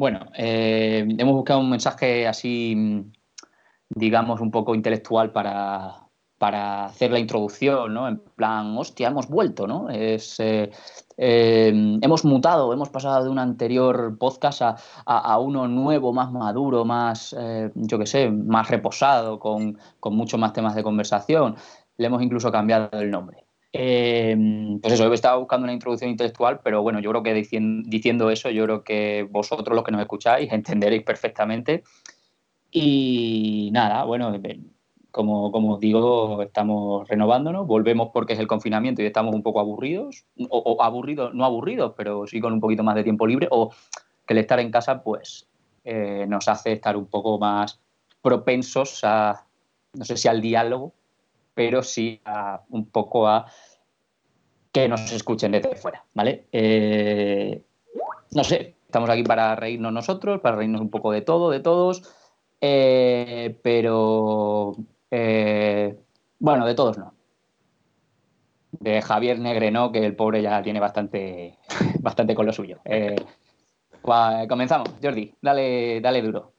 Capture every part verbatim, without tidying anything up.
Bueno, eh, hemos buscado un mensaje así, digamos, un poco intelectual para, para hacer la introducción, ¿no? En plan, hostia, hemos vuelto, ¿no? Es, eh, eh, hemos mutado, hemos pasado de un anterior podcast a, a, a uno nuevo, más maduro, más, eh, yo qué sé, más reposado, con, con muchos más temas de conversación. Le hemos incluso cambiado el nombre. Eh, pues eso, he estado buscando una introducción intelectual, pero bueno, yo creo que diciendo, diciendo eso, yo creo que vosotros los que nos escucháis entenderéis perfectamente. Y nada, bueno, como, como os digo, estamos renovándonos, volvemos porque es el confinamiento y estamos un poco aburridos, o, o aburridos, no aburridos, pero sí con un poquito más de tiempo libre, o que el estar en casa, pues, eh, nos hace estar un poco más propensos a, no sé si al diálogo, pero sí a, un poco a que nos escuchen desde fuera, ¿vale? Eh, no sé, estamos aquí para reírnos nosotros, para reírnos un poco de todo, de todos, eh, pero eh, bueno, de todos no. De Javier Negre no, que el pobre ya tiene bastante, bastante con lo suyo. Eh, va, comenzamos, Jordi, dale, dale duro.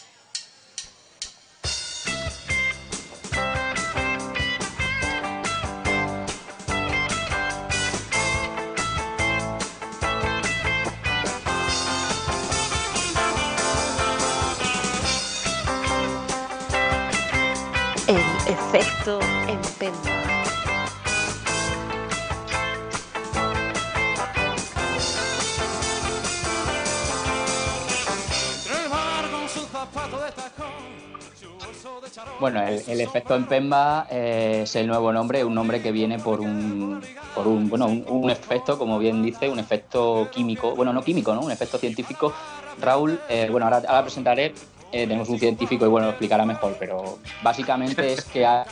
El efecto en Pemba. Bueno, el, el efecto en Pemba eh, es el nuevo nombre, un nombre que viene por un, por un bueno, un, un efecto, como bien dice, un efecto químico, bueno, no químico, ¿no? Un efecto científico. Raúl, eh, bueno, ahora, ahora presentaré, eh, tenemos un científico y bueno, lo explicará mejor, pero básicamente es que hay,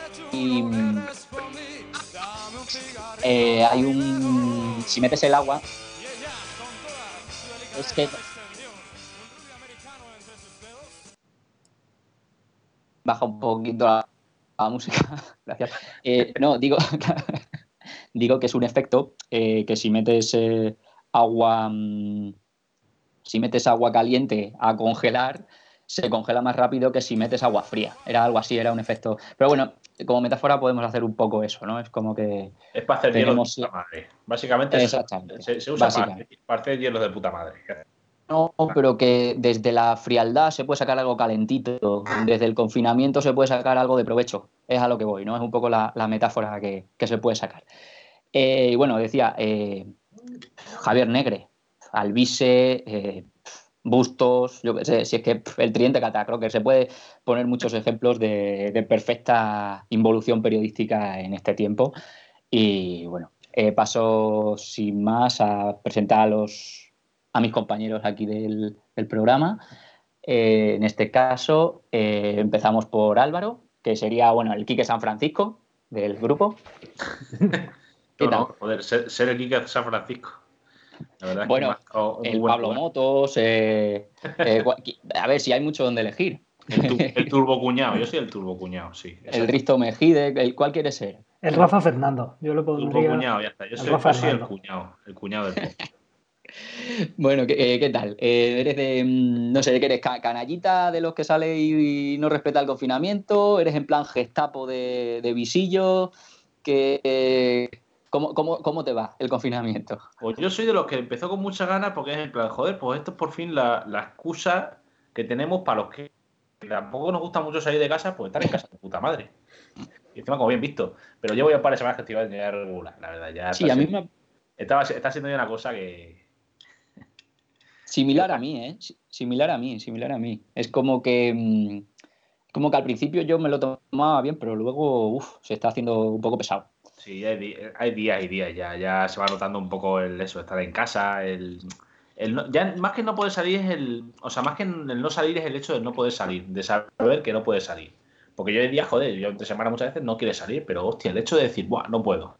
eh, hay un, si metes el agua, es que baja un poquito la, la música, gracias. Eh, no, digo, digo que es un efecto eh, que si metes eh, agua, mmm, si metes agua caliente a congelar, se congela más rápido que si metes agua fría. Era algo así, era un efecto. Pero bueno, como metáfora podemos hacer un poco eso, ¿no? Es como que Es para hacer hielo de tenemos. puta madre. Básicamente eso Exactamente. se, se usa para, Básicamente. para hacer hielo de puta madre. No, pero que desde la frialdad se puede sacar algo calentito, desde el confinamiento se puede sacar algo de provecho. Es a lo que voy, ¿no? Es un poco la, la metáfora que, que, se puede sacar. Y eh, bueno, decía eh, Javier Negre, Alvise, eh, Bustos, yo qué sé, si es que pff, el Tridente Catacroker, se puede poner muchos ejemplos de, de perfecta involución periodística en este tiempo. Y bueno, eh, paso sin más a presentar a los a mis compañeros aquí del, del programa. Eh, en este caso, eh, empezamos por Álvaro, que sería, bueno, el Quique San Francisco del grupo. ¿Qué no, tal? No, joder, ser, ser el Quique San Francisco. La verdad bueno, es que me ha un el buen Pablo lugar. Motos, eh, eh, a ver si hay mucho donde elegir. El, tu, el turbo cuñado, yo soy el turbo cuñado, sí. El Risto Mejide, el, ¿cuál quiere ser? El Rafa Fernando, yo lo pondría. Turbo cuñado, ya está. Yo soy, yo soy el cuñado, el cuñado del podcast. Bueno, ¿qué, ¿qué tal? Eh, ¿Eres de, no sé, de qué eres canallita de los que sale y, y no respeta el confinamiento? ¿Eres en plan gestapo de, de visillo? ¿Qué, eh, ¿cómo, cómo, ¿Cómo te va el confinamiento? Pues yo soy de los que empezó con muchas ganas porque es en plan, joder, pues esto es por fin la, la excusa que tenemos para los que tampoco nos gusta mucho salir de casa, pues estar en casa de puta madre. Y encima, como bien visto. Pero llevo ya un par de semanas que estoy ya regular, la verdad. Ya sí, a mí me... Estaba, está siendo ya una cosa que... Similar a mí, ¿eh? Similar a mí, similar a mí. Es como que... Como que al principio yo me lo tomaba bien, pero luego uf, se está haciendo un poco pesado. Sí, hay, hay días y días ya. Ya se va notando un poco el eso, estar en casa, el... El no, ya más que no poder salir es el... O sea, más que el no salir es el hecho de no poder salir, de saber que no puedes salir. Porque yo hoy día, joder, yo entre semana muchas veces no quiero salir, pero hostia, el hecho de decir, buah, no puedo.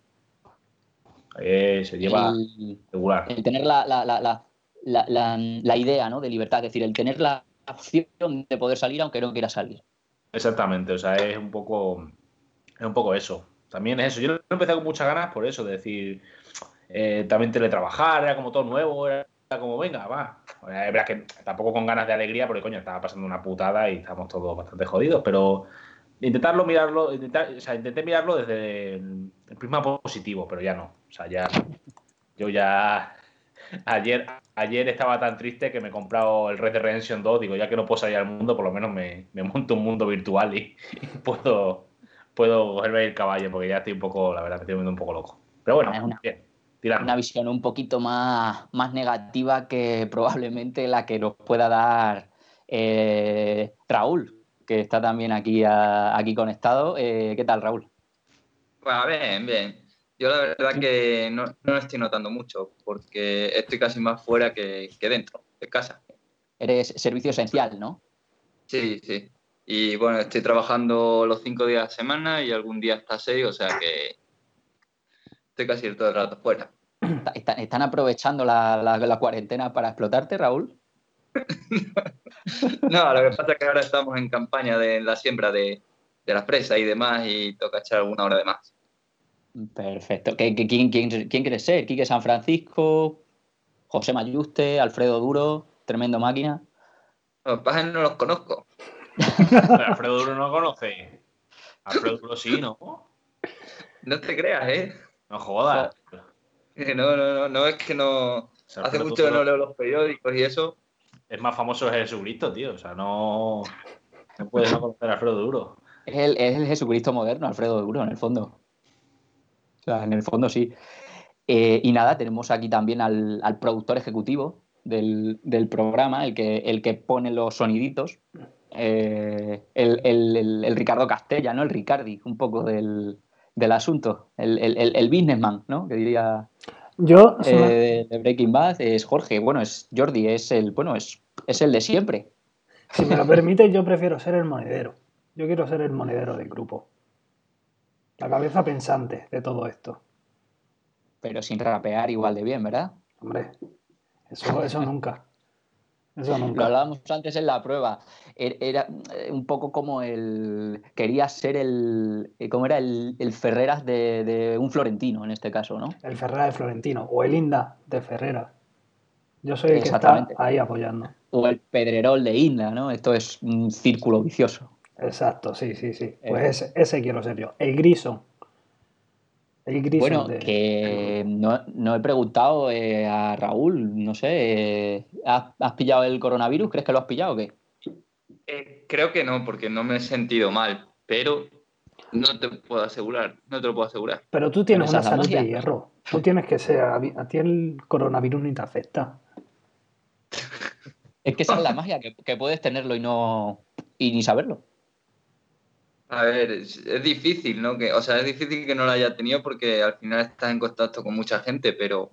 Eh, se lleva el, regular. El tener la, la, la, la, la, la, la idea, ¿no?, de libertad, es decir, el tener la opción de poder salir aunque no quiera salir. Exactamente, o sea, es un poco es un poco eso. También es eso. Yo lo empecé con muchas ganas por eso, de decir, eh, también teletrabajar, era como todo nuevo, era como venga, va. Es verdad que tampoco con ganas de alegría, porque coño, estaba pasando una putada y estamos todos bastante jodidos, pero intentarlo mirarlo, intentar, o sea, intenté mirarlo desde el, el prisma positivo, pero ya no. O sea, ya yo ya ayer, ayer estaba tan triste que me he comprado el Red Dead Redemption dos, digo, ya que no puedo salir al mundo, por lo menos me, me monto un mundo virtual y, y puedo, puedo cogerme el caballo, porque ya estoy un poco, la verdad, me estoy volviendo un poco loco. Pero bueno, Es una, bien, tirando. una visión un poquito más, más negativa que probablemente la que nos pueda dar eh, Raúl, que está también aquí, a, aquí conectado. Eh, ¿Qué tal, Raúl? Bueno, bien, bien. Yo la verdad que no, no lo estoy notando mucho porque estoy casi más fuera que, que dentro de casa. Eres servicio esencial, ¿no? Sí, sí. Y bueno, estoy trabajando los cinco días a la semana y algún día hasta seis, o sea que estoy casi todo el rato fuera. ¿Están, están aprovechando la, la, la cuarentena para explotarte, Raúl? No, lo que pasa es que ahora estamos en campaña de la siembra de, de la fresa y demás y toca echar alguna hora de más. Perfecto. ¿Qué, qué, quién, quién, ¿Quién quieres ser? ¿Quique San Francisco? ¿José Mayuste? ¿Alfredo Duro? ¿Tremendo máquina? Los pájaros no los conozco. Pero Alfredo Duro no conoce. Alfredo Duro sí, ¿no? No te creas, ¿eh? No jodas. No, no, no, no es que no... Alfredo Hace mucho que Duro no leo los periódicos y eso. es más famoso que Jesucristo, tío. O sea, no, no puedes no conocer a Alfredo Duro. Es el, es el Jesucristo moderno, Alfredo Duro, en el fondo. O sea, en el fondo sí. Eh, y nada, tenemos aquí también al, al productor ejecutivo del, del programa, el que, el que pone los soniditos, eh, el, el, el, el Ricardo Castella, ¿no? El Ricardi, un poco del, del asunto. El, el, el businessman, ¿no? Que diría Yo, eh, de Breaking Bad, es Jorge. Bueno, es Jordi, es el, bueno, es, es el de siempre. si me lo permites, yo prefiero ser el monedero. Yo quiero ser el monedero del grupo. La cabeza pensante de todo esto. Pero sin rapear igual de bien, ¿verdad? Hombre, eso, eso nunca. Eso Lo nunca. hablábamos antes en la prueba. Er- Era un poco como el. Quería ser el. ¿Cómo era? El, el Ferreras de, de un florentino, en este caso, ¿no? El Ferrera de Florentino o el Inda de Ferrera. Yo soy el que está Exactamente. ahí apoyando. O el Pedrerol de Inda, ¿no? Esto es un círculo vicioso. Exacto, sí, sí, sí. Eh, Pues ese, ese quiero ser yo. El Grison. El Grison bueno, de, del que grupo. no, no he preguntado eh, a Raúl, no sé, eh, ¿has, has pillado el coronavirus? ¿Crees que lo has pillado o qué? Eh, creo que no, porque no me he sentido mal, pero no te puedo asegurar, no te lo puedo asegurar. Pero tú Pero tienes esa una es la salud de magia. hierro. Tú tienes que ser. A a ti el coronavirus ni te afecta. Es que esa es la magia, que, que puedes tenerlo y no. Y ni saberlo. A ver, es, es difícil, ¿no? Que, o sea, es difícil que no lo haya tenido porque al final estás en contacto con mucha gente, pero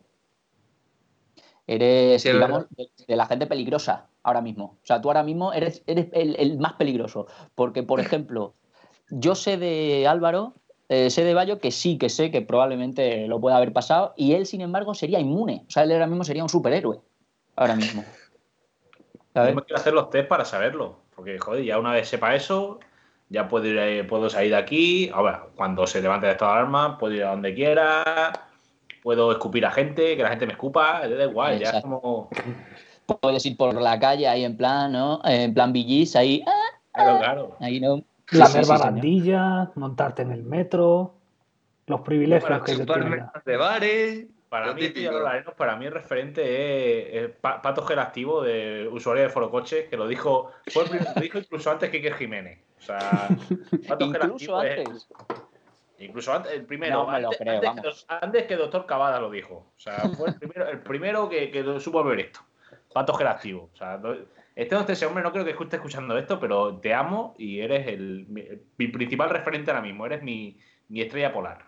Eres, sí es verdad. digamos, de, de la gente peligrosa ahora mismo. O sea, tú ahora mismo eres, eres el, el más peligroso. Porque, por ejemplo, yo sé de Álvaro, eh, sé de Bayo que sí, que sé que probablemente lo pueda haber pasado, y él, sin embargo, sería inmune. O sea, él ahora mismo sería un superhéroe. Ahora mismo. Yo ¿Sabes? me quiero hacer los test para saberlo. Porque, joder, ya una vez sepa eso, ya puedo, ir, eh, puedo salir de aquí. Ahora, cuando se levante de esta alarma, puedo ir a donde quiera. Puedo escupir a gente, que la gente me escupa. Da igual, ya es Exacto. como. Puedes ir por la calle ahí en plan, ¿no? En plan Villis, ahí. ah, Claro, claro. Ahí no. Sí, sí, Lamer sí, señor. barandilla, montarte en el metro, los Yo privilegios para, que yo Chupar tiene ya. mesas de bares, para lo mí, esto ya lo típico. hablaremos, para mí el referente es, es Pa- Pato Gelactivo, de usuario de Forocoches, que lo dijo, fue el primer- lo dijo incluso antes que Iker Jiménez. O sea, Pato Incluso Gelactivo es antes. incluso antes, el No primero, me lo antes, creo, antes, que, vamos. antes que Doctor Cavada lo dijo. O sea, fue el primero, el primero que, que lo supo ver esto. Pato Gelactivo. O sea, no- este, no- ese hombre no creo que esté escuchando esto, pero te amo y eres el, mi, mi principal referente ahora mismo. Eres mi, mi estrella polar.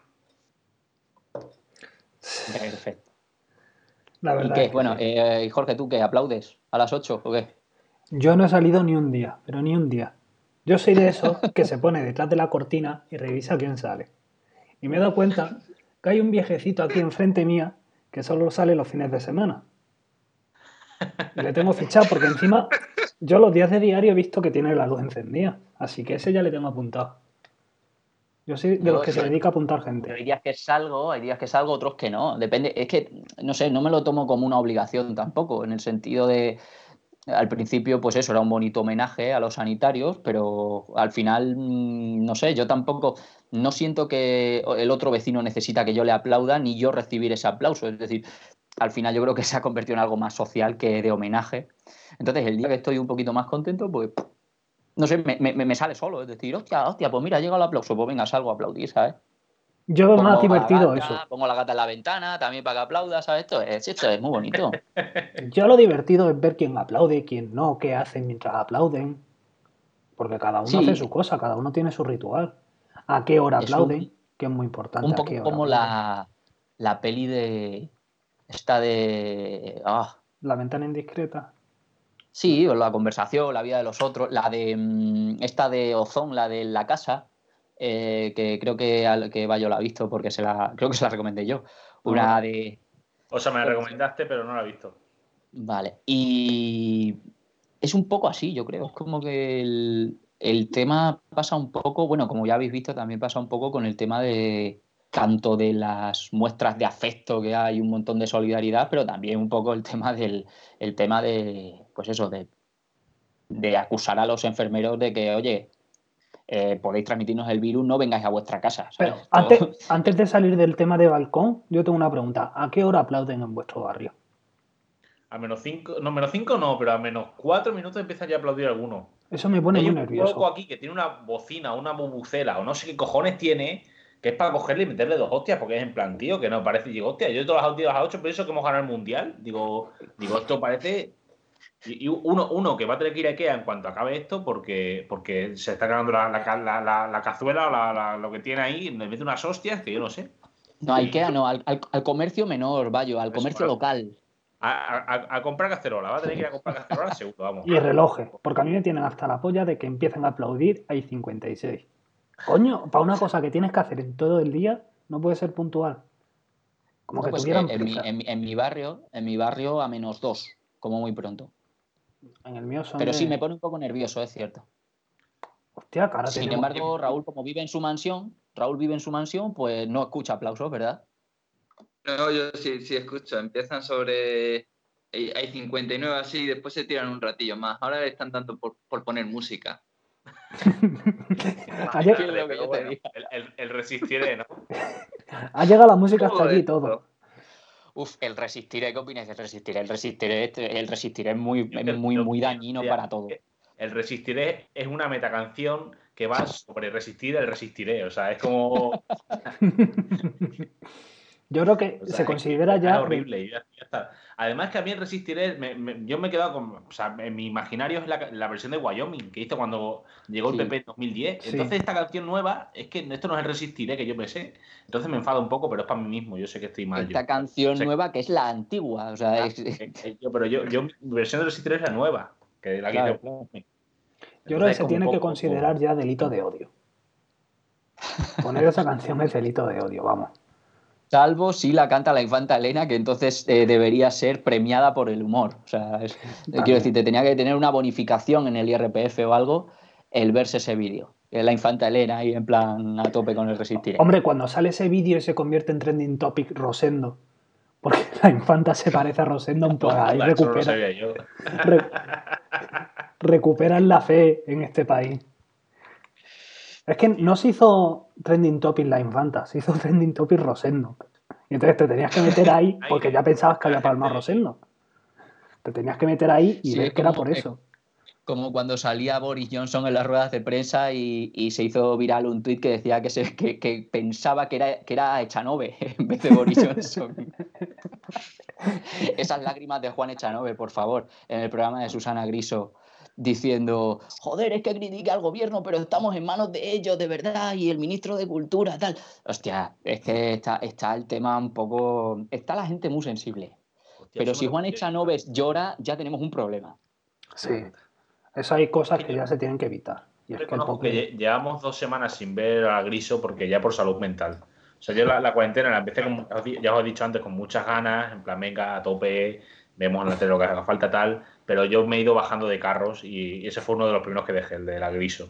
Perfecto. La ¿Y verdad qué? es que sí. Bueno, eh, Jorge, ¿tú qué? ¿Aplaudes a las ocho o qué? Yo no he salido ni un día, pero ni un día. Yo soy de esos que se pone detrás de la cortina y revisa quién sale. Y me he dado cuenta que hay un viejecito aquí enfrente mía que solo sale los fines de semana. Y le tengo fichado porque encima yo los días de diario he visto que tiene la luz encendida. Así que ese ya le tengo apuntado. Yo soy de Yo los que se sí. dedica a apuntar Pero hay gente. días que salgo, hay días que salgo, otros que no. Depende, es que, no sé, no me lo tomo como una obligación tampoco, en el sentido de, al principio, pues eso, era un bonito homenaje a los sanitarios, pero al final, mm, no sé, yo tampoco, no siento que el otro vecino necesita que yo le aplauda, ni yo recibir ese aplauso. Es decir, al final yo creo que se ha convertido en algo más social que de homenaje. Entonces, el día que estoy un poquito más contento, pues, no sé, me, me, me sale solo. Es decir, hostia, hostia, pues mira, ha llegado el aplauso, pues venga, salgo a aplaudir, ¿sabes? Yo veo más Pongo a la divertido gata, eso. pongo a la gata en la ventana también para que aplauda, ¿sabes? Esto es, esto es muy bonito. Yo lo divertido es ver quién aplaude, quién no, qué hacen mientras aplauden. Porque cada uno hace Sí, su cosa, cada uno tiene su ritual. ¿A qué hora es aplauden? un, Que es muy importante, un ¿a poco qué hora como aplauden? la, la peli de... Esta de... Ah, La ventana indiscreta. sí, o la conversación, la vida de los otros, la de... mm, esta de Ozón, la de La Casa, eh, que creo que, al- que Bayo la ha visto porque se la, creo que se la recomendé yo. No, Una de... O sea, me la recomendaste, pero no la he visto. Vale, y es un poco así, yo creo. Es como que el, el tema pasa un poco, bueno, como ya habéis visto, también pasa un poco con el tema de tanto de las muestras de afecto que hay, un montón de solidaridad, pero también un poco el tema del, el tema de, pues eso, de, de acusar a los enfermeros de que, oye, eh, podéis transmitirnos el virus, no vengáis a vuestra casa, ¿sabes? pero Esto- antes, antes de salir del tema de balcón, yo tengo una pregunta. ¿A qué hora aplauden en vuestro barrio? A menos cinco, no, menos cinco no, pero a menos cuatro minutos empiezan ya a aplaudir algunos. Eso me Y pone hay muy un loco nervioso. aquí que tiene una bocina, una bubucela, o no sé qué cojones tiene, que es para cogerle y meterle dos hostias, porque es en plan, tío, que no parece. Digo, hostia, yo todas las hostias a ocho pienso que hemos ganado el mundial. Digo, digo, esto parece. Y y uno, uno que va a tener que ir a IKEA en cuanto acabe esto, porque, porque se está ganando la, la, la, la- la cazuela o la- la- lo que tiene ahí, le mete unas hostias que yo no sé. no, a Y IKEA no, al, al- al comercio menor, vaya, al eso, comercio bueno, local. a, a- a comprar cacerola, va a tener que ir a comprar cacerola, seguro, vamos. Y relojes, porque a mí me tienen hasta la polla de que empiecen a aplaudir hay cincuenta y seis. Coño, para una cosa que tienes que hacer en todo el día, no puede ser puntual. Como No, que pues eh, tuvieran en mi, prisa. en, mi- en mi barrio, en mi barrio a menos dos, como muy pronto. En el mío son Pero sí, me de... pone un poco nervioso, es cierto. Hostia, que ahora Sin tenemos... embargo, Raúl, como vive en su mansión, Raúl vive en su mansión, pues no escucha aplausos, ¿verdad? No, yo sí, sí escucho. Empiezan sobre. Hay hay cincuenta y nueve así, y después se tiran un ratillo más. Ahora le están dando por, por poner música. ha, lleg- ¿Qué es lo que Pero yo te bueno, digo? el, el- el resistiré, ¿no? ha llegado la música hasta Todo aquí y todo. esto. Uf, el resistiré, ¿qué opinas del resistiré? El resistiré, este- el resistiré es muy, Yo es que- muy, yo- muy yo- dañino ya, para todo. el resistiré es una metacanción que va sobre resistir el resistiré. O sea, es como. Yo creo que O se sea, es, que considera es ya... de- horrible. y ya- ya está. Además, que a mí el resistiré, me- me- yo me he quedado con. O sea, en mi imaginario es la, la versión de Wyoming que hizo cuando llegó el Sí. P P en dos mil diez. Sí. Entonces, esta canción nueva, es que esto no es el resistiré que yo pensé. Entonces me enfada un poco, pero es para mí mismo. Yo sé que estoy mal. Esta yo. canción Sé nueva que es la antigua, o sea, es... que- que yo- pero yo, yo, mi versión de resistiré es la nueva, que la que Claro, hice. claro. Yo creo que Entonces es se como un tiene que poco. considerar ya delito de odio. Poner esa canción es delito de odio, vamos. Salvo si la canta la infanta Elena, que entonces eh, debería ser premiada por el humor. O sea, es- eh, quiero También. decir, te tenía que tener una bonificación en el I R P F o algo el verse ese vídeo. Que es la infanta Elena ahí en plan a tope con el resistiré. Hombre, cuando sale ese vídeo y se convierte en trending topic Rosendo, porque la infanta se parece a Rosendo, pues ahí Joder, eso no lo recupera, sabía yo. re- recuperan la fe en este país. Es que no se hizo trending topic la infanta, se hizo trending topic Rosendo. Y entonces te tenías que meter ahí porque ya pensabas que había palmado Rosendo. Te tenías que meter ahí y Sí, ver es que era como, por es eso. como cuando salía Boris Johnson en las ruedas de prensa y, y se hizo viral un tuit que decía que, se, que, que pensaba que era, que era Echanove en vez de Boris Johnson. Esas lágrimas de Juan Echanove, por favor, en el programa de Susana Griso, diciendo, joder, es que critica al gobierno, pero estamos en manos de ellos, de verdad, y el ministro de Cultura, tal. Hostia, es que está, está el tema un poco... Está la gente muy sensible. Hostia, Pero eso no si lo Juan sabía yo. Echanove llora, ya tenemos un problema. Sí. Eso hay cosas Es que que yo- ya se tienen que evitar. Y es que el Reconozco que pobre... lle- llevamos dos semanas sin ver a Griso porque ya por salud mental. O sea, yo la, la cuarentena la empecé, con, ya os he dicho antes, con muchas ganas, en plan, venga, a tope, vemos en la tele lo que haga falta tal, pero yo me he ido bajando de carros y ese fue uno de los primeros que dejé, el de la Griso.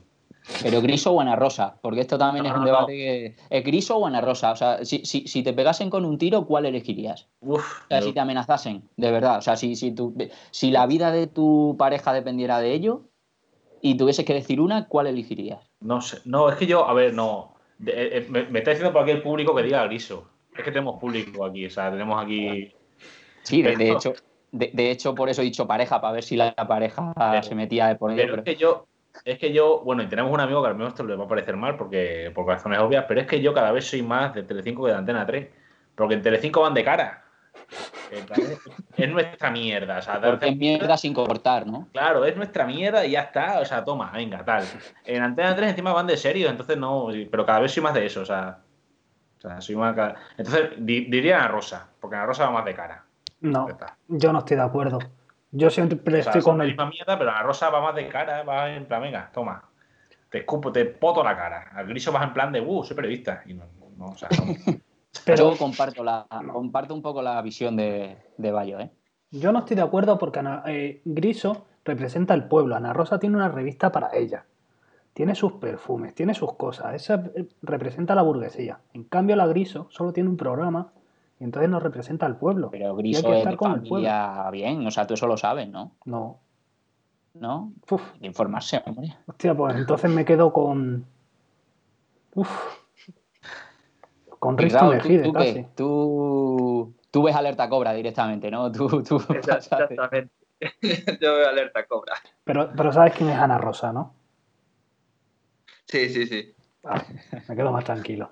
Pero Griso o Ana Rosa, porque esto también No, es un no, debate no. que... ¿Es Griso o Ana Rosa? O sea, si, si, si te pegasen con un tiro, ¿cuál elegirías? Uf, O sea, me- si te amenazasen, de verdad. O sea, si, si, tu, si la vida de tu pareja dependiera de ello y tuvieses que decir una, ¿cuál elegirías? no sé. No, es que yo, a ver, no. De- eh, eh, me, me está diciendo por aquí el público que diga Griso. Es que tenemos público aquí, o sea, tenemos aquí. Sí, de, de Pero, hecho, de, de hecho, por eso he dicho pareja, para ver si la pareja se pero, metía de por ello, pero es pero... que yo, es que yo, bueno, y tenemos un amigo que al menos esto le va a parecer mal porque por razones obvias, pero es que yo cada vez soy más de Telecinco que de Antena tres. Porque en Telecinco van de cara. En plan, Es, es nuestra mierda. O sea, Porque darte es mierda sin cortar, ¿no? claro, es nuestra mierda y ya está. O sea, toma, venga, tal. En Antena tres encima van de serio, entonces no. Pero cada vez soy más de eso, o sea. O sea, soy más. cada- Entonces di- diría Ana Rosa, porque Ana Rosa va más de cara. Ya No, está. yo no estoy de acuerdo. Yo siempre O sea, estoy son con la el... misma mierda, pero Ana Rosa va más de cara, va en plan, venga, toma. Te escupo, te poto la cara. Al Griso vas en plan de, uh, soy periodista. Y no, no, o sea, no. Pero Yo comparto, la, no, comparto un poco la visión de, de Bayo, ¿eh? yo no estoy de acuerdo porque Ana- eh, Griso representa al pueblo. Ana Rosa tiene una revista para ella. Tiene sus perfumes, tiene sus cosas. Esa eh, representa a la burguesía. En cambio, la Griso solo tiene un programa y entonces nos representa al pueblo. Pero Y hay que Griso es estar de con el pueblo. familia bien, o sea, tú eso lo sabes, ¿no? No. ¿No? Uf, Hay que informarse, hombre. hostia, pues entonces me quedo con... Uf, con Y Risto Raúl, ¿tú, Mejide tú casi. qué? Tú, tú ves Alerta Cobra directamente, ¿no? Tú, tú Esa- pasas de- Exactamente. Yo veo alerta cobra. Pero, pero sabes quién es Ana Rosa, ¿no? Sí, sí, sí. Vale, me quedo más tranquilo.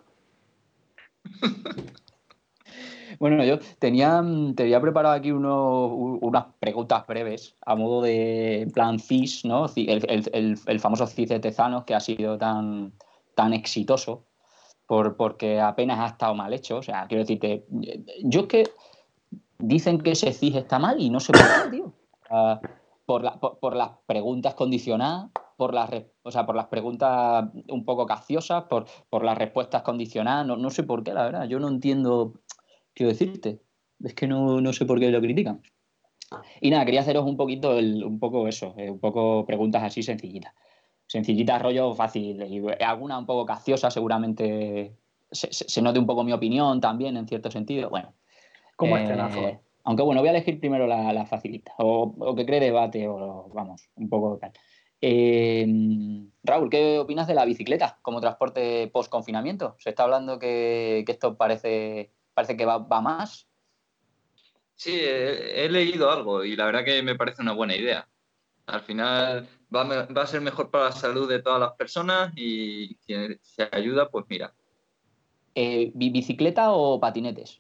Bueno, yo tenía, mm, te había preparado aquí uno- u- unas preguntas breves a modo de en plan C I S, ¿no? Ci- El, el- el- el famoso C I S de Tezanos que ha sido tan, tan exitoso por, porque apenas ha estado mal hecho. O sea, quiero decirte, eh, yo es que dicen que ese C I S está mal y no sé por qué, tío. Ah, por, la- por, por las preguntas condicionadas, por las, re- o sea, por las preguntas un poco capciosas, por, por las respuestas condicionadas, no, no sé por qué, la verdad. Yo no entiendo, quiero decirte, es que no, no sé por qué lo critican. Y nada, quería haceros un poquito, el- un poco eso, eh, un poco preguntas así sencillitas. Sencillitas, rollo fácil, y alguna un poco capciosa, seguramente se, se- se note un poco mi opinión también, en cierto sentido. Bueno, Como este eh, nazo. aunque bueno, voy a elegir primero la, la facilita, o, o que cree debate, o vamos, un poco tal. Eh, Raúl, ¿qué opinas de la bicicleta como transporte post-confinamiento? Se está hablando que, que esto parece, parece que va, va más. Sí, he, he leído algo y la verdad que me parece una buena idea. Al final va, a me- va a ser mejor para la salud de todas las personas y si se ayuda, pues mira. Eh, ¿bi- ¿Bicicleta o patinetes?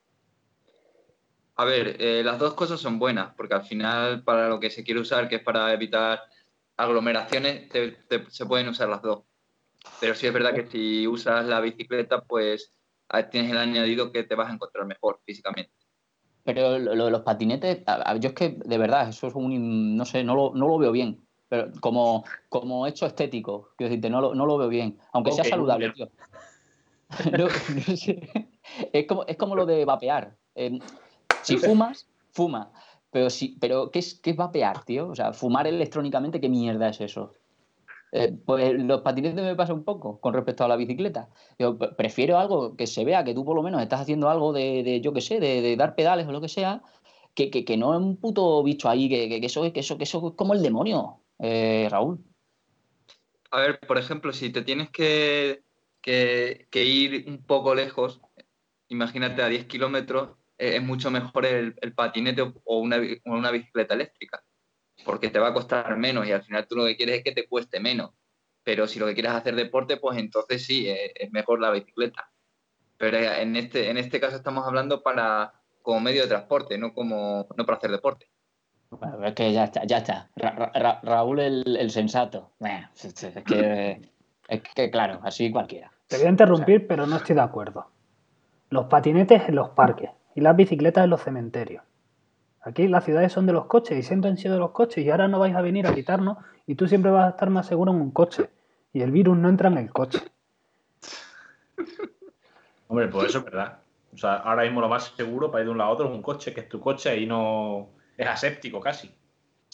A ver, eh, las dos cosas son buenas porque al final para lo que se quiere usar, que es para evitar aglomeraciones, te- te- se pueden usar las dos. Pero sí es verdad que si usas la bicicleta, pues ah, tienes el añadido que te vas a encontrar mejor físicamente. Pero lo, lo de los patinetes, a- a- yo es que de verdad, eso es un, no sé, no lo, no lo veo bien. Pero como, como hecho estético, quiero decirte, no lo, no lo veo bien. Aunque sea Ok, saludable, boomer. tío. No, no sé. Es como, es como lo de vapear. Eh, si fumas, fuma. Pero, si, pero ¿qué es, qué es vapear, tío? O sea, fumar electrónicamente, ¿qué mierda es eso? Eh, pues los patinetes me pasa un poco con respecto a la bicicleta. Yo pre- prefiero algo que se vea que tú por lo menos estás haciendo algo de, de, yo qué sé, de, de dar pedales o lo que sea, que, que, que no es un puto bicho ahí, que, que, que eso, que, eso, que eso es como el demonio, eh, Raúl. A ver, por ejemplo, si te tienes que, que- que ir un poco lejos, imagínate a diez kilómetros, eh, es mucho mejor el, el patinete o o una, bi- o una bicicleta eléctrica, porque te va a costar menos y al final tú lo que quieres es que te cueste menos. Pero si lo que quieres es hacer deporte, pues entonces sí, eh, es mejor la bicicleta. Pero eh, en este, en este caso estamos hablando para como medio de transporte, no como no para hacer deporte. Bueno, es que ya está, ya está. Ra- Ra- Ra- Raúl el, el sensato. Bueno, es que, es que, claro, así cualquiera. Te voy a O sea, interrumpir, pero no estoy de acuerdo. Los patinetes en los parques y las bicicletas en los cementerios. Aquí las ciudades son de los coches y siempre han sido de los coches y ahora no vais a venir a quitarnos y tú siempre vas a estar más seguro en un coche y el virus no entra en el coche. Hombre, pues eso es verdad. O sea, ahora mismo lo más seguro para ir de un lado a otro es un coche, que es tu coche y no. Es aséptico casi.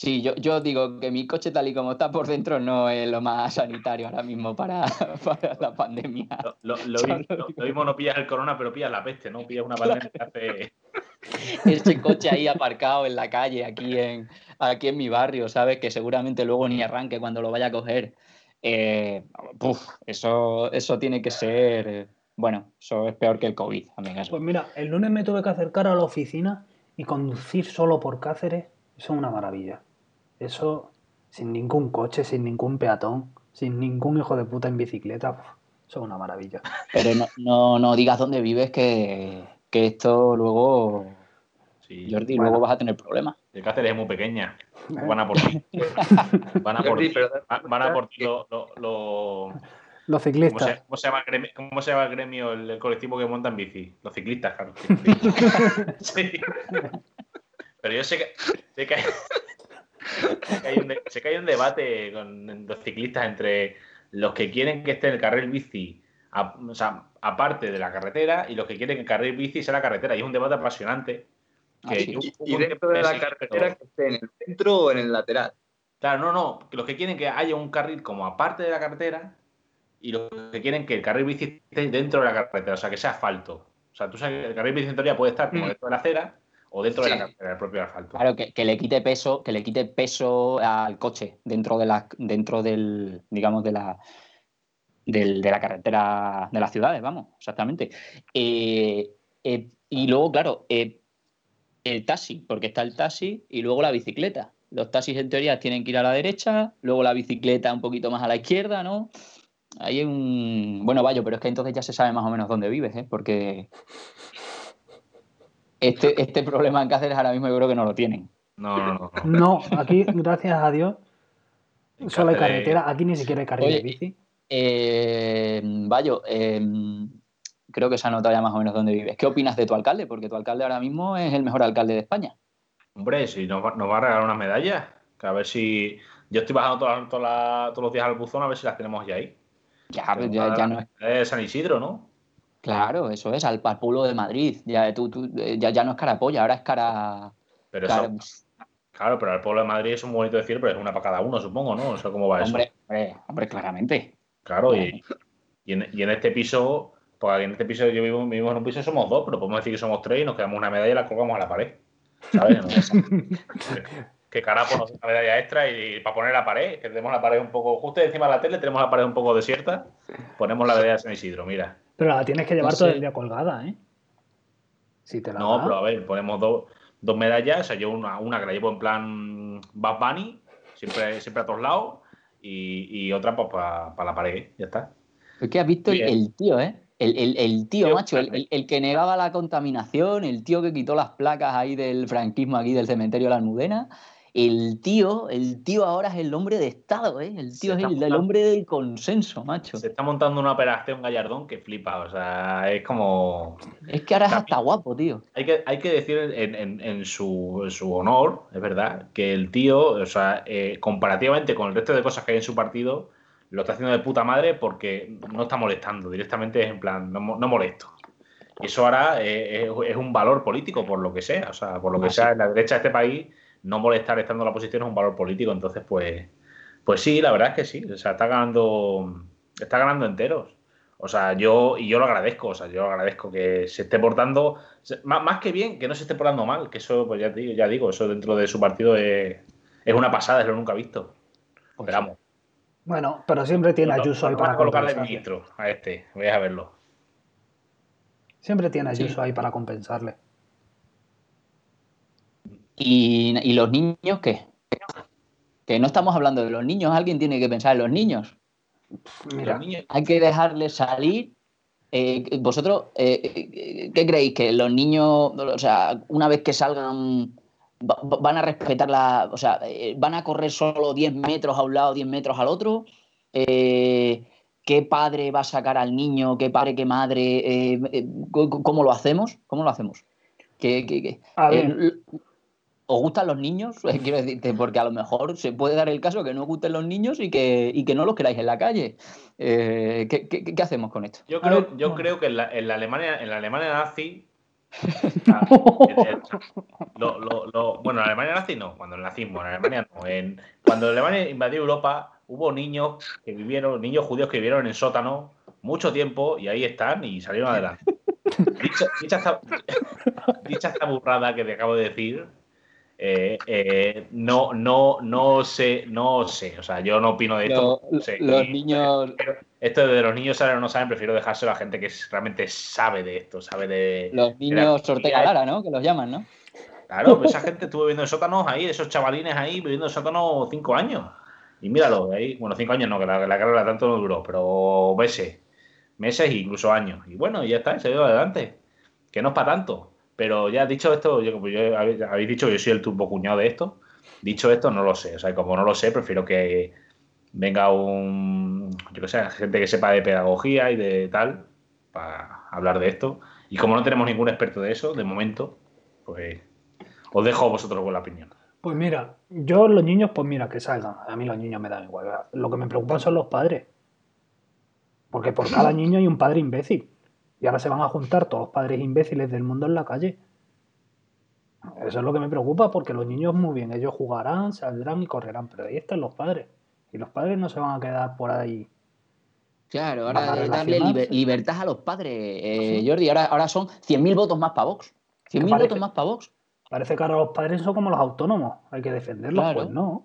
Sí, yo, yo digo que mi coche tal y como está por dentro no es lo más sanitario ahora mismo para, para la pandemia. Lo, lo, lo, mismo, lo, lo mismo no pillas el corona, pero pillas la peste, ¿no? Pillas una pandemia que hace... Ese coche ahí aparcado en la calle, aquí en, aquí en mi barrio, ¿sabes? Que seguramente luego ni arranque cuando lo vaya a coger. Eh, puf, eso, eso tiene que ser... eh, Bueno, eso es peor que el COVID, amigas. Pues mira, el lunes me tuve que acercar a la oficina y conducir solo por Cáceres, eso es una maravilla. Eso sin ningún coche, sin ningún peatón, sin ningún hijo de puta en bicicleta, uf, eso es una maravilla. Pero no, no, no digas dónde vives que, que esto luego, Sí. Jordi, Bueno. luego vas a tener problemas. El Cáceres es muy pequeña. Van a por ti. Van a por Jordi, ti. pero Va- Van a por ti los... Lo, lo- Los ¿Cómo ciclistas. se, cómo se llama el gremio, cómo se llama el, gremio el, el colectivo que monta en bici? Los ciclistas, claro. Sí. Pero yo sé que, sé que, hay, sé que hay un, de- sé que hay un debate con los ciclistas entre los que quieren que esté en el carril bici, a- o sea, aparte de la carretera, y los que quieren que el carril bici sea la carretera. Y es un debate apasionante. Que Ah, sí. yo Y, hubo y un dentro tiempo de que la sí, carretera pero- que esté en el centro o en el lateral. Claro, no, no. Que los que quieren que haya un carril como aparte de la carretera y los que quieren que el carril bici esté dentro de la carretera, o sea, que sea asfalto. O sea, tú sabes que el carril bici en teoría puede estar como Mm. dentro de la acera o dentro de Sí. la carretera, del propio asfalto. Claro, que, que le quite peso, que le quite peso al coche dentro de la, dentro del, digamos, de la, del- de la carretera de las ciudades, vamos, exactamente. Eh, eh, y luego, claro, eh, el taxi, porque está el taxi y luego la bicicleta. Los taxis en teoría tienen que ir a la derecha, luego la bicicleta un poquito más a la izquierda, ¿no? Ahí hay un... Bueno, vaya, pero es que entonces ya se sabe más o menos dónde vives, ¿eh? Porque este, este problema en Cáceres ahora mismo yo creo que no lo tienen. No, no, no. no. No, aquí, gracias a Dios, En solo hay Cáceres- carretera. Aquí ni siquiera hay carril de Oye, bici. Eh, Bayo, eh, creo que se ha notado ya más o menos dónde vives. ¿Qué opinas de tu alcalde? Porque tu alcalde ahora mismo es el mejor alcalde de España. Hombre, si nos va, nos va a regalar unas medallas, que a ver si... Yo estoy bajando todas- todas las- todos los días al buzón a ver si las tenemos ya ahí. Ya, Que pues nos ya, va a dar ya las no es. medallas de San Isidro, ¿no? Claro, eso es, al, al pueblo de Madrid. Ya, tú, tú, eh, ya, ya no es cara polla, ahora es cara. Pero cara- eso, claro, pero el pueblo de Madrid es un bonito decir, pero es una para cada uno, supongo, ¿no? O sea, ¿cómo va eso? Hombre, hombre, hombre, claramente. Claro, y, y, en, y en este piso, pues en este piso yo vivo, vivimos en un piso, somos dos, pero podemos decir que somos tres y nos quedamos una medalla y la colgamos a la pared. ¿Sabes? Que carajo nos da una medalla extra y, y para poner la pared, que tenemos la pared un poco, justo encima de la tele, tenemos la pared un poco desierta, ponemos la medalla de San Isidro, mira. Pero la tienes que llevar No todo sé. el día colgada, ¿eh? Si te la No, da. pero a ver, ponemos dos, dos medallas, o sea, yo una, una que la llevo en plan Bad Bunny, siempre, siempre a todos lados, y, y otra pues para pa la pared, ya está. Es que has visto el, Bien. el tío, ¿eh? El, el- el tío, Tío, macho, el, el- el que negaba la contaminación, el tío que quitó las placas ahí del franquismo aquí del cementerio de la Almudena. El tío, el tío ahora es el hombre de Estado, ¿eh? El Se tío es está el, el montando- hombre del consenso, macho. Se está montando una operación Gallardón que flipa, o sea, es como... Es que ahora es También- hasta guapo, tío. Hay que, hay que decir en, en- en su, en su honor, es verdad, que el tío, o sea, eh, comparativamente con el resto de cosas que hay en su partido, lo está haciendo de puta madre porque no está molestando, directamente es en plan, no, mo- no molesto. Y eso ahora eh, es, es un valor político, por lo que sea, o sea, por lo que Ah, sea, sí. en la derecha de este país, no molestar estando en la oposición es un valor político, entonces, pues, pues sí, la verdad es que sí, o sea, está ganando, está ganando enteros. O sea, yo, y yo lo agradezco, o sea, yo agradezco que se esté portando, más, más que bien, que no se esté portando mal, que eso, pues ya digo, ya digo, eso dentro de su partido es, es una pasada, es lo nunca visto. Pues Pero vamos, Bueno, pero siempre tiene a no, Ayuso no ahí van para a colocarle compensarle. ministro a este, voy a verlo. Siempre tiene a Sí. Ayuso ahí para compensarle. ¿Y, y los niños qué? Que no estamos hablando de los niños, alguien tiene que pensar en los niños. Mira, Los niños, Hay que dejarles salir. Eh, ¿Vosotros eh, eh, qué creéis? ¿Que los niños, o sea, una vez que salgan, va- va- van a respetar la. O sea, eh, van a correr solo diez metros a un lado, diez metros al otro? Eh, ¿Qué padre va a sacar al niño? ¿Qué padre, qué madre? Eh, eh, ¿cómo, cómo lo hacemos? ¿Cómo lo hacemos? ¿Qué, qué- qué? a Eh, ver, ¿Os gustan los niños? Quiero decirte, porque a lo mejor se puede dar el caso que no os gusten los niños y que, y que no los queráis en la calle. Eh, ¿qué, qué, qué hacemos con esto? yo A creo, ver, yo bueno. creo que en la, en la Alemania, en la Alemania nazi, Ah, lo, lo, lo, bueno, en Alemania nazi no, cuando el nazismo, en Alemania no. En, cuando Alemania invadió Europa, hubo niños que vivieron, niños judíos que vivieron en sótanos mucho tiempo y ahí están y salieron adelante. Dicha, dicha, esta, dicha esta burrada que te acabo de decir, eh, eh, no, no, no sé, no sé. O sea, yo no opino de esto. Lo- No sé, los y- niños, pero esto de los niños saben o no saben, prefiero dejárselo a gente que realmente sabe de esto, sabe de, los de la niños Ortega economía. Lara, ¿no? Que los llaman, ¿no? Claro, pues esa gente estuvo viviendo en sótanos ahí, esos chavalines ahí viviendo en sótanos cinco años. Y míralo, ahí, bueno, cinco años no, que la, la carrera tanto no duró, pero meses, meses e incluso años. Y bueno, ya está, se ha ido adelante. Que no es para tanto. Pero ya dicho esto, yo, como yo, habéis, habéis dicho que yo soy el turbo cuñado de esto. Dicho esto, no lo sé. O sea, como no lo sé, prefiero que venga un, yo que sé, gente que sepa de pedagogía y de tal, para hablar de esto. Y como no tenemos ningún experto de eso, de momento, pues os dejo vosotros con la opinión. Pues mira, yo los niños, pues mira, que salgan. A mí los niños me dan igual. Lo que me preocupan son los padres. Porque por cada niño hay un padre imbécil. Y ahora se van a juntar todos los padres imbéciles del mundo en la calle. Eso es lo que me preocupa, porque los niños muy bien, ellos jugarán, saldrán y correrán, pero ahí están los padres. Y los padres no se van a quedar por ahí. Claro, Van a ahora es darle liber- relacionarse. libertad a los padres, eh, Sí. Jordi. Ahora, ahora son cien mil votos más para Vox. cien Que mil votos parece, más para Vox. parece que ahora los padres son como los autónomos. Hay que defenderlos, pues Claro. no.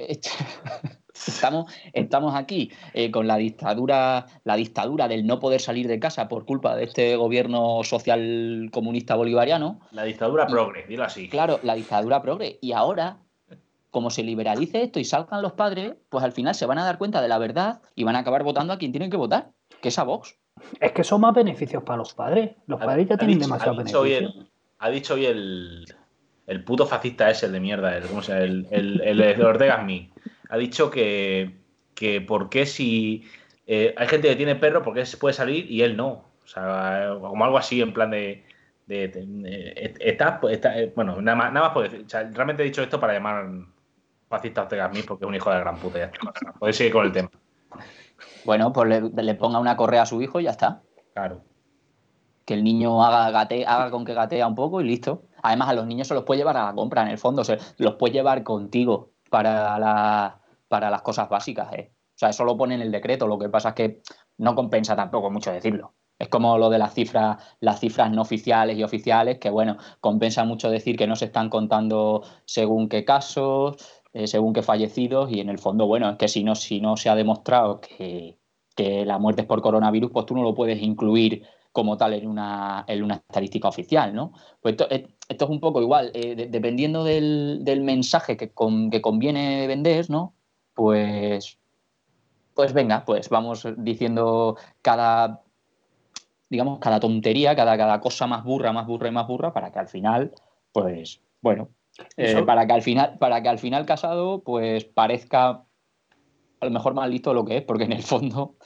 Estamos, estamos aquí eh, con la dictadura, la dictadura del no poder salir de casa por culpa de este gobierno social comunista bolivariano. La dictadura Y, progre, dilo así. claro, la dictadura progre. Y ahora, como se liberalice esto y salgan los padres, pues al final se van a dar cuenta de la verdad y van a acabar votando a quien tienen que votar, que es a Vox. Es que son más beneficios para los padres. Los Ha, padres ya ha tienen dicho, ha demasiados dicho hoy beneficios. el, ha dicho hoy el, el puto fascista ese, el de mierda, el, ¿cómo se llama? El, el, el, el Ortega Smith. Ha dicho que, que por qué si eh, hay gente que tiene perro, ¿por qué se puede salir y él no? O sea, como algo así en plan de... de, de, de está, está, bueno, nada más, nada más puedo decir. O sea, realmente he dicho esto para llamar fascista a Ortega Smith porque es un hijo de la gran puta. Ya está. Podéis seguir con el tema. Bueno, pues le, le ponga una correa a su hijo y ya está. Claro. Que el niño haga, gate, haga con que gatea un poco y listo. Además, a los niños se los puede llevar a la compra, en el fondo. Se los puede llevar contigo para, la, para las cosas básicas. ¿eh? O sea, eso lo pone en el decreto. Lo que pasa es que no compensa tampoco mucho decirlo. Es como lo de las cifras, las cifras no oficiales y oficiales, que bueno, compensa mucho decir que no se están contando según qué casos, eh, según qué fallecidos, y en el fondo, bueno, es que si no, si no se ha demostrado que, que la muerte es por coronavirus, pues tú no lo puedes incluir como tal en una, en una estadística oficial, ¿no? Pues esto, esto es un poco igual, eh, de, dependiendo del, del mensaje que, con, que conviene vender, ¿no? Pues, pues venga, pues vamos diciendo cada, digamos, cada tontería, cada, cada cosa más burra, más burra y más burra, para que al final, pues, bueno, eh, para que al final, para que al final Casado, pues parezca a lo mejor más listo de lo que es, porque en el fondo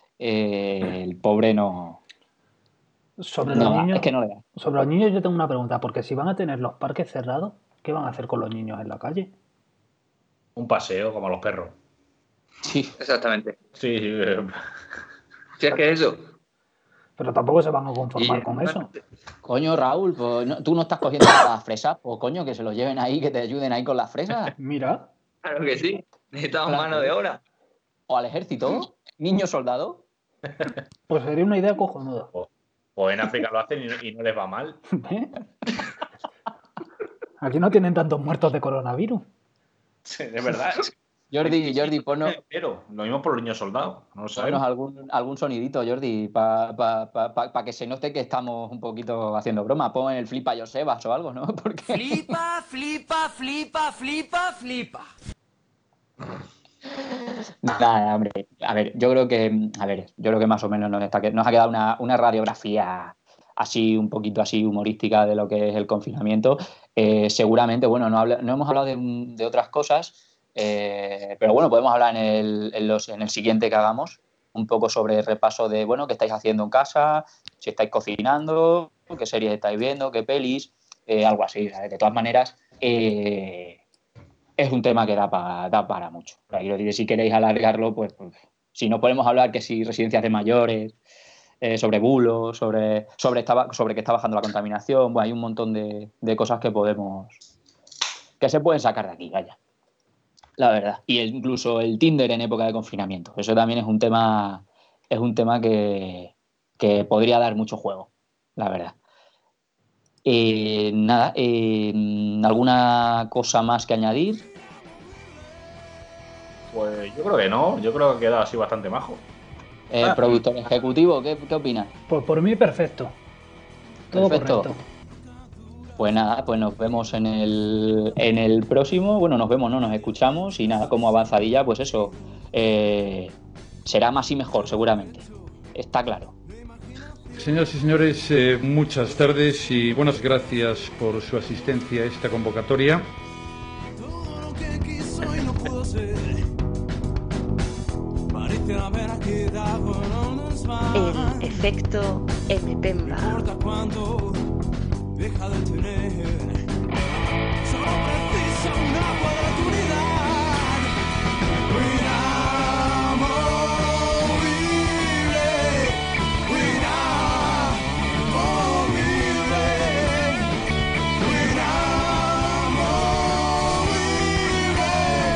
eh, el pobre no. Sobre los No da, es niños, que no le da. sobre los niños yo tengo una pregunta, porque si van a tener los parques cerrados, ¿qué van a hacer con los niños en la calle? Un paseo como a los perros. Sí. Exactamente. Sí, sí. Si es que eso. Pero tampoco se van a conformar Y, con eso. Coño, Raúl, pues no, tú no estás cogiendo las fresas, pues coño, que se los lleven ahí, que te ayuden ahí con las fresas. Mira, Claro que sí. Necesitamos Claro. mano de obra. O al ejército, niño soldado. pues sería una idea cojonuda. O, o en África lo hacen y no, y no les va mal. ¿Eh? Aquí no tienen tantos muertos de coronavirus. Sí, de verdad. Jordi, Jordi, ponnos, Pero lo mismo por los niños soldados. No lo ponnos sabemos. algún, algún sonidito, Jordi, para pa, pa, pa, pa que se note que estamos un poquito haciendo broma. Pon el flipa Josebas o algo, ¿no? Porque... Flipa, flipa, flipa, flipa, flipa. Nada, hombre. A ver, yo creo que, a ver, yo creo que más o menos nos, está, nos ha quedado una, una radiografía así, un poquito así humorística de lo que es el confinamiento. Eh, seguramente, bueno, no, habla, no hemos hablado de, de otras cosas, eh, pero bueno, podemos hablar en el, en, los, en el siguiente que hagamos, un poco sobre el repaso de, bueno, qué estáis haciendo en casa, si estáis cocinando, qué series estáis viendo, qué pelis, eh, algo así. ¿sabes? De todas maneras, eh, es un tema que da, pa, da para mucho. Quiero decir, si queréis alargarlo, pues, pues si no podemos hablar que si residencias de mayores, eh, sobre bulos, sobre, sobre, está, sobre que está bajando la contaminación. Bueno, hay un montón de, de cosas que podemos, que se pueden sacar de aquí, vaya. La verdad. Y el, incluso el Tinder en época de confinamiento. Eso también es un tema, es un tema que, que podría dar mucho juego, la verdad. Eh, nada, eh, ¿alguna cosa más que añadir? Pues yo creo que no, yo creo que ha quedado así bastante majo. Eh, Ah. Productor ejecutivo, ¿qué, qué opinas? Pues por mí, perfecto. Todo Perfecto. correcto. Pues nada, pues nos vemos en el, en el próximo. Bueno, nos vemos, ¿no? Nos escuchamos y nada, como avanzadilla, pues eso, eh, será más y mejor, seguramente. Está claro. Señoras y señores, eh, muchas tardes y buenas gracias por su asistencia a esta convocatoria. Todo lo que quiso y no pudo ser. Parece haber quedado en unos más. El efecto M. Pemba. No importa cuánto deja de tener. Solo precisa una oportunidad.